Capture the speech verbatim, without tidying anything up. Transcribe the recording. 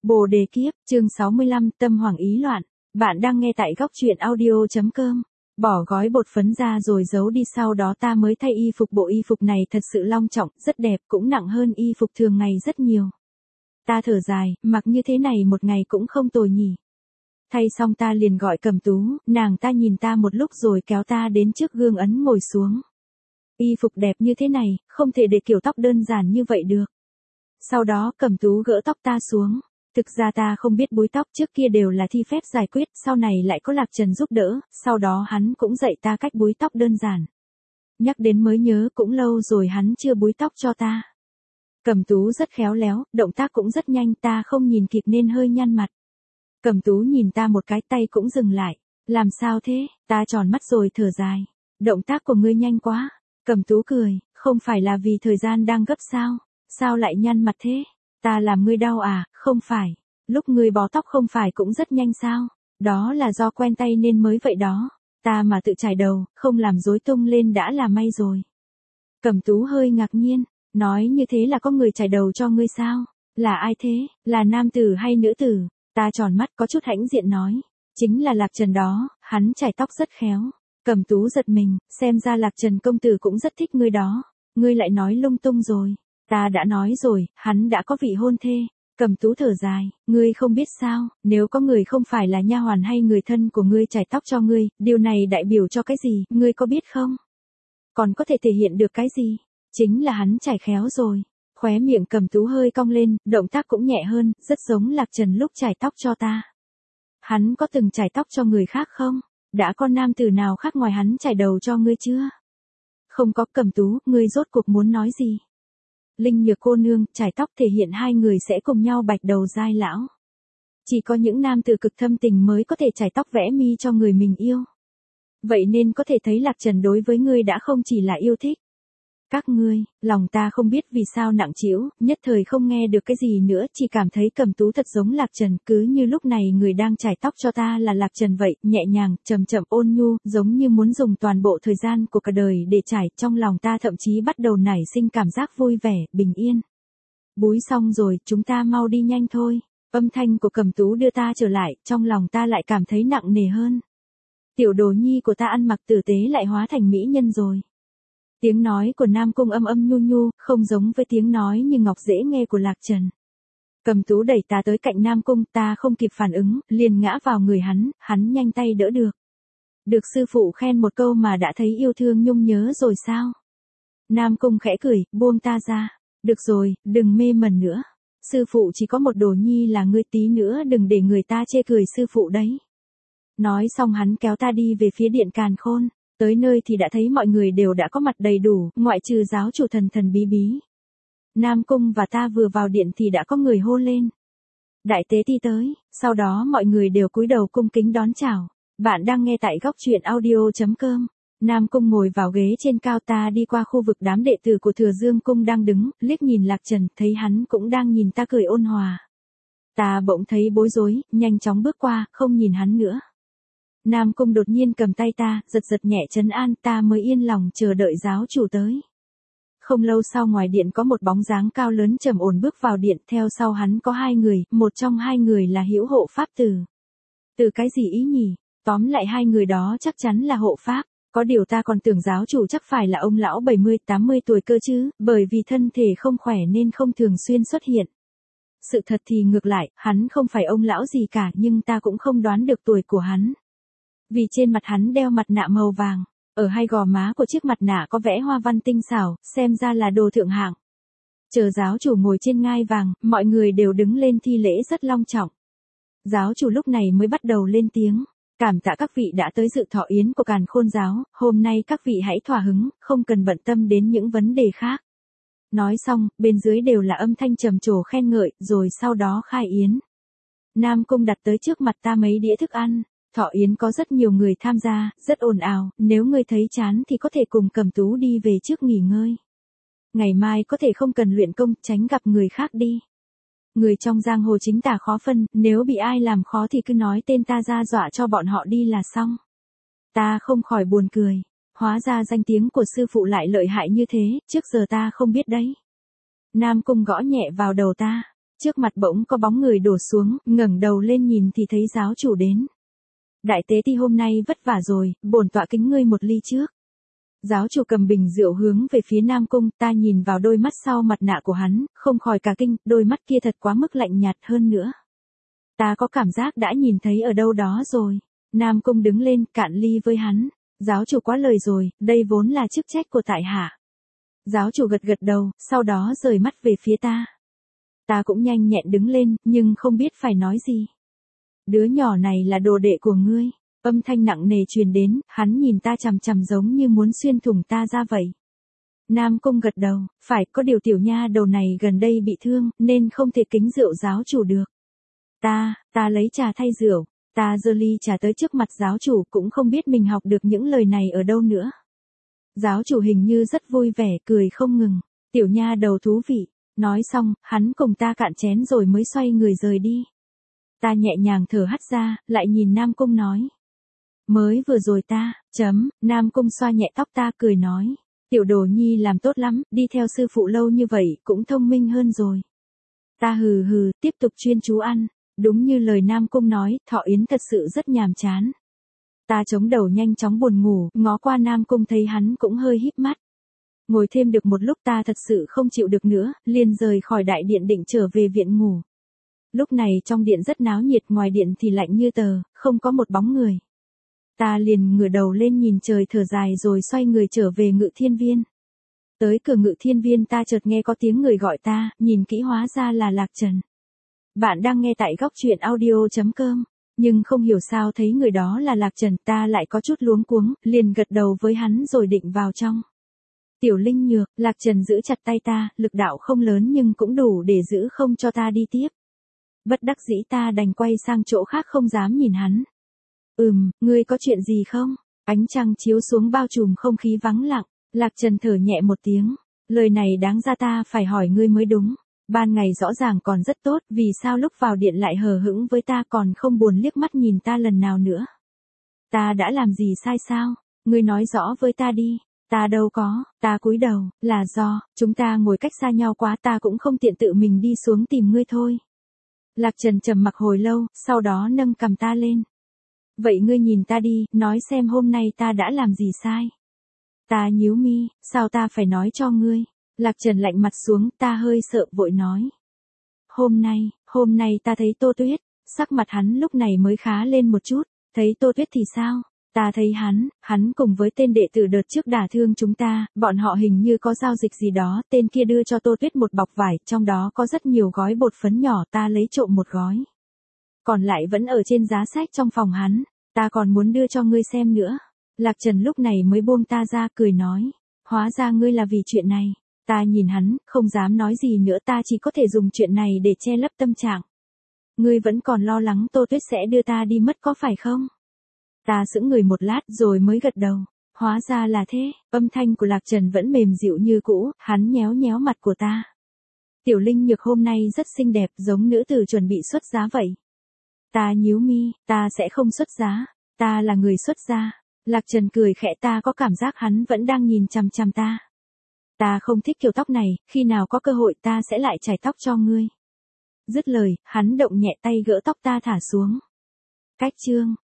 Bồ đề kiếp, chương sáu mươi lăm, tâm hoàng ý loạn. Bạn đang nghe tại góc truyện audio.com. Bỏ gói bột phấn ra rồi giấu đi, sau đó ta mới thay y phục. Bộ y phục này thật sự long trọng, rất đẹp, cũng nặng hơn y phục thường ngày rất nhiều. Ta thở dài, mặc như thế này một ngày cũng không tồi nhỉ. Thay xong ta liền gọi Cẩm Tú, nàng ta nhìn ta một lúc rồi kéo ta đến trước gương ấn ngồi xuống. Y phục đẹp như thế này, không thể để kiểu tóc đơn giản như vậy được. Sau đó Cẩm Tú gỡ tóc ta xuống. Thực ra ta không biết búi tóc, trước kia đều là Thi phép giải quyết, sau này lại có Lạc Trần giúp đỡ, sau đó hắn cũng dạy ta cách búi tóc đơn giản. Nhắc đến mới nhớ, cũng lâu rồi hắn chưa búi tóc cho ta. Cẩm Tú rất khéo léo, động tác cũng rất nhanh, ta không nhìn kịp nên hơi nhăn mặt. Cẩm Tú nhìn ta một cái, tay cũng dừng lại. Làm sao thế? Ta tròn mắt rồi thở dài. Động tác của ngươi nhanh quá. Cẩm Tú cười, không phải là vì thời gian đang gấp sao? Sao lại nhăn mặt thế? Ta làm ngươi đau à? Không phải. Lúc ngươi bó tóc không phải cũng rất nhanh sao? Đó là do quen tay nên mới vậy đó. Ta mà tự chải đầu, không làm rối tung lên đã là may rồi. Cẩm Tú hơi ngạc nhiên, nói như thế là có người chải đầu cho ngươi sao? Là ai thế? Là nam tử hay nữ tử? Ta tròn mắt có chút hãnh diện nói. Chính là Lạc Trần đó, hắn chải tóc rất khéo. Cẩm Tú giật mình, xem ra Lạc Trần công tử cũng rất thích ngươi đó. Ngươi lại nói lung tung rồi. Ta đã nói rồi, hắn đã có vị hôn thê. Cẩm Tú thở dài, ngươi không biết sao, nếu có người không phải là nha hoàn hay người thân của ngươi chải tóc cho ngươi, điều này đại biểu cho cái gì, ngươi có biết không? Còn có thể thể hiện được cái gì? Chính là hắn chải khéo rồi. Khóe miệng Cẩm Tú hơi cong lên, động tác cũng nhẹ hơn, rất giống Lạc Trần lúc chải tóc cho ta. Hắn có từng chải tóc cho người khác không? Đã có nam tử nào khác ngoài hắn chải đầu cho ngươi chưa? Không có. Cẩm Tú, ngươi rốt cuộc muốn nói gì? Linh Nhược cô nương, chải tóc thể hiện hai người sẽ cùng nhau bạch đầu giai lão. Chỉ có những nam tử cực thâm tình mới có thể chải tóc vẽ mi cho người mình yêu. Vậy nên có thể thấy Lạc Trần đối với ngươi đã không chỉ là yêu thích. Các ngươi, lòng ta không biết vì sao nặng trĩu, nhất thời không nghe được cái gì nữa, chỉ cảm thấy Cẩm Tú thật giống Lạc Trần, cứ như lúc này người đang chải tóc cho ta là Lạc Trần vậy, nhẹ nhàng, chậm chậm ôn nhu, giống như muốn dùng toàn bộ thời gian của cả đời để trải, trong lòng ta thậm chí bắt đầu nảy sinh cảm giác vui vẻ, bình yên. Búi xong rồi, chúng ta mau đi nhanh thôi. Âm thanh của Cẩm Tú đưa ta trở lại, trong lòng ta lại cảm thấy nặng nề hơn. Tiểu đồ nhi của ta ăn mặc tử tế lại hóa thành mỹ nhân rồi. Tiếng nói của Nam Cung âm âm nhu nhu, không giống với tiếng nói như ngọc dễ nghe của Lạc Trần. Cẩm Tú đẩy ta tới cạnh Nam Cung, ta không kịp phản ứng, liền ngã vào người hắn, hắn nhanh tay đỡ được. Được sư phụ khen một câu mà đã thấy yêu thương nhung nhớ rồi sao? Nam Cung khẽ cười, buông ta ra. Được rồi, đừng mê mẩn nữa. Sư phụ chỉ có một đồ nhi là ngươi, tí nữa đừng để người ta chê cười sư phụ đấy. Nói xong hắn kéo ta đi về phía điện Càn Khôn. Tới nơi thì đã thấy mọi người đều đã có mặt đầy đủ, ngoại trừ giáo chủ thần thần bí bí. Nam Cung và ta vừa vào điện thì đã có người hô lên. Đại tế ti tới, sau đó mọi người đều cúi đầu cung kính đón chào. Bạn đang nghe tại góc truyện audio.com. Nam Cung ngồi vào ghế trên cao, ta đi qua khu vực đám đệ tử của Thừa Dương Cung đang đứng, liếc nhìn Lạc Trần, thấy hắn cũng đang nhìn ta cười ôn hòa. Ta bỗng thấy bối rối, nhanh chóng bước qua, không nhìn hắn nữa. Nam Cung đột nhiên cầm tay ta, giật giật nhẹ trấn an, ta mới yên lòng chờ đợi giáo chủ tới. Không lâu sau ngoài điện có một bóng dáng cao lớn trầm ổn bước vào điện, theo sau hắn có hai người, một trong hai người là Hữu Hộ Pháp Tử. Từ cái gì ý nhỉ? Tóm lại hai người đó chắc chắn là hộ pháp, có điều ta còn tưởng giáo chủ chắc phải là ông lão bảy mươi tám mươi tuổi cơ chứ, bởi vì thân thể không khỏe nên không thường xuyên xuất hiện. Sự thật thì ngược lại, hắn không phải ông lão gì cả, nhưng ta cũng không đoán được tuổi của hắn. Vì trên mặt hắn đeo mặt nạ màu vàng, ở hai gò má của chiếc mặt nạ có vẽ hoa văn tinh xảo, xem ra là đồ thượng hạng. Chờ giáo chủ ngồi trên ngai vàng, mọi người đều đứng lên thi lễ rất long trọng. Giáo chủ lúc này mới bắt đầu lên tiếng, cảm tạ các vị đã tới dự thọ yến của Càn Khôn giáo, hôm nay các vị hãy thỏa hứng, không cần bận tâm đến những vấn đề khác. Nói xong, bên dưới đều là âm thanh trầm trồ khen ngợi, rồi sau đó khai yến. Nam Cung đặt tới trước mặt ta mấy đĩa thức ăn. Thọ yến có rất nhiều người tham gia, rất ồn ào, nếu ngươi thấy chán thì có thể cùng Cẩm Tú đi về trước nghỉ ngơi. Ngày mai có thể không cần luyện công, tránh gặp người khác đi. Người trong giang hồ chính tà khó phân, nếu bị ai làm khó thì cứ nói tên ta ra dọa cho bọn họ đi là xong. Ta không khỏi buồn cười, hóa ra danh tiếng của sư phụ lại lợi hại như thế, trước giờ ta không biết đấy. Nam Cung gõ nhẹ vào đầu ta, Trước mặt bỗng có bóng người đổ xuống, ngẩng đầu lên nhìn thì thấy giáo chủ đến. Đại tế ti hôm nay vất vả rồi, bổn tọa kính ngươi một ly trước. Giáo chủ cầm bình rượu hướng về phía Nam Cung, ta nhìn vào đôi mắt sau mặt nạ của hắn, không khỏi cả kinh, đôi mắt kia thật quá mức lạnh nhạt hơn nữa. Ta có cảm giác đã nhìn thấy ở đâu đó rồi. Nam Cung đứng lên, cạn ly với hắn. Giáo chủ quá lời rồi, đây vốn là chức trách của tại hạ. Giáo chủ gật gật đầu, sau đó rời mắt về phía ta. Ta cũng nhanh nhẹn đứng lên, nhưng không biết phải nói gì. Đứa nhỏ này là đồ đệ của ngươi. Âm thanh nặng nề truyền đến, hắn nhìn ta chằm chằm giống như muốn xuyên thủng ta ra vậy. Nam Cung gật đầu, phải, có điều tiểu nha đầu này gần đây bị thương, nên không thể kính rượu giáo chủ được. Ta, ta lấy trà thay rượu, ta giơ ly trà tới trước mặt giáo chủ, cũng không biết mình học được những lời này ở đâu nữa. Giáo chủ hình như rất vui vẻ, cười không ngừng, tiểu nha đầu thú vị. Nói xong, hắn cùng ta cạn chén rồi mới xoay người rời đi. Ta nhẹ nhàng thở hắt ra, lại nhìn Nam Cung nói. Mới vừa rồi ta, chấm, Nam Cung xoa nhẹ tóc ta cười nói. Tiểu đồ nhi làm tốt lắm, đi theo sư phụ lâu như vậy, cũng thông minh hơn rồi. Ta hừ hừ, tiếp tục chuyên chú ăn. Đúng như lời Nam Cung nói, Thọ Yến thật sự rất nhàm chán. Ta chống đầu nhanh chóng buồn ngủ, ngó qua Nam Cung thấy hắn cũng hơi híp mắt. Ngồi thêm được một lúc ta thật sự không chịu được nữa, liền rời khỏi đại điện định trở về viện ngủ. Lúc này trong điện rất náo nhiệt, ngoài điện thì lạnh như tờ, không có một bóng người. Ta liền ngửa đầu lên nhìn trời thở dài rồi xoay người trở về Ngự Thiên Viên. Tới cửa Ngự Thiên Viên ta chợt nghe có tiếng người gọi ta, nhìn kỹ hóa ra là Lạc Trần. Bạn đang nghe tại góc truyện audio chấm com, nhưng không hiểu sao thấy người đó là Lạc Trần, ta lại có chút luống cuống, liền gật đầu với hắn rồi định vào trong. Tiểu Linh Nhược, Lạc Trần giữ chặt tay ta, lực đạo không lớn nhưng cũng đủ để giữ không cho ta đi tiếp. Bất đắc dĩ ta đành quay sang chỗ khác không dám nhìn hắn. Ừm, ngươi có chuyện gì không? Ánh trăng chiếu xuống bao trùm không khí vắng lặng, Lạc Trần thở nhẹ một tiếng. Lời này đáng ra ta phải hỏi ngươi mới đúng. Ban ngày rõ ràng còn rất tốt, vì sao lúc vào điện lại hờ hững với ta còn không buồn liếc mắt nhìn ta lần nào nữa? Ta đã làm gì sai sao? Ngươi nói rõ với ta đi. Ta đâu có, ta cúi đầu, là do, chúng ta ngồi cách xa nhau quá ta cũng không tiện tự mình đi xuống tìm ngươi thôi. Lạc Trần trầm mặc hồi lâu, sau đó nâng cầm ta lên. Vậy ngươi nhìn ta đi, nói xem hôm nay ta đã làm gì sai. Ta nhíu mi, sao ta phải nói cho ngươi? Lạc Trần lạnh mặt xuống, ta hơi sợ vội nói. Hôm nay, hôm nay ta thấy Tô Tuyết, sắc mặt hắn lúc này mới khá lên một chút, thấy Tô Tuyết thì sao? Ta thấy hắn, hắn cùng với tên đệ tử đợt trước đả thương chúng ta, bọn họ hình như có giao dịch gì đó, tên kia đưa cho Tô Tuyết một bọc vải, trong đó có rất nhiều gói bột phấn nhỏ, ta lấy trộm một gói. Còn lại vẫn ở trên giá sách trong phòng hắn, ta còn muốn đưa cho ngươi xem nữa. Lạc Trần lúc này mới buông ta ra cười nói, hóa ra ngươi là vì chuyện này. Ta nhìn hắn, không dám nói gì nữa, ta chỉ có thể dùng chuyện này để che lấp tâm trạng. Ngươi vẫn còn lo lắng Tô Tuyết sẽ đưa ta đi mất có phải không? Ta sững người một lát rồi mới gật đầu. Hóa ra là thế, âm thanh của Lạc Trần vẫn mềm dịu như cũ, hắn nhéo nhéo mặt của ta. Tiểu Linh Nhược hôm nay rất xinh đẹp, giống nữ tử chuẩn bị xuất giá vậy. Ta nhíu mi, ta sẽ không xuất giá, ta là người xuất gia. Lạc Trần cười khẽ, ta có cảm giác hắn vẫn đang nhìn chằm chằm ta. Ta không thích kiểu tóc này, khi nào có cơ hội ta sẽ lại chải tóc cho ngươi. Dứt lời, hắn động nhẹ tay gỡ tóc ta thả xuống. Cách chương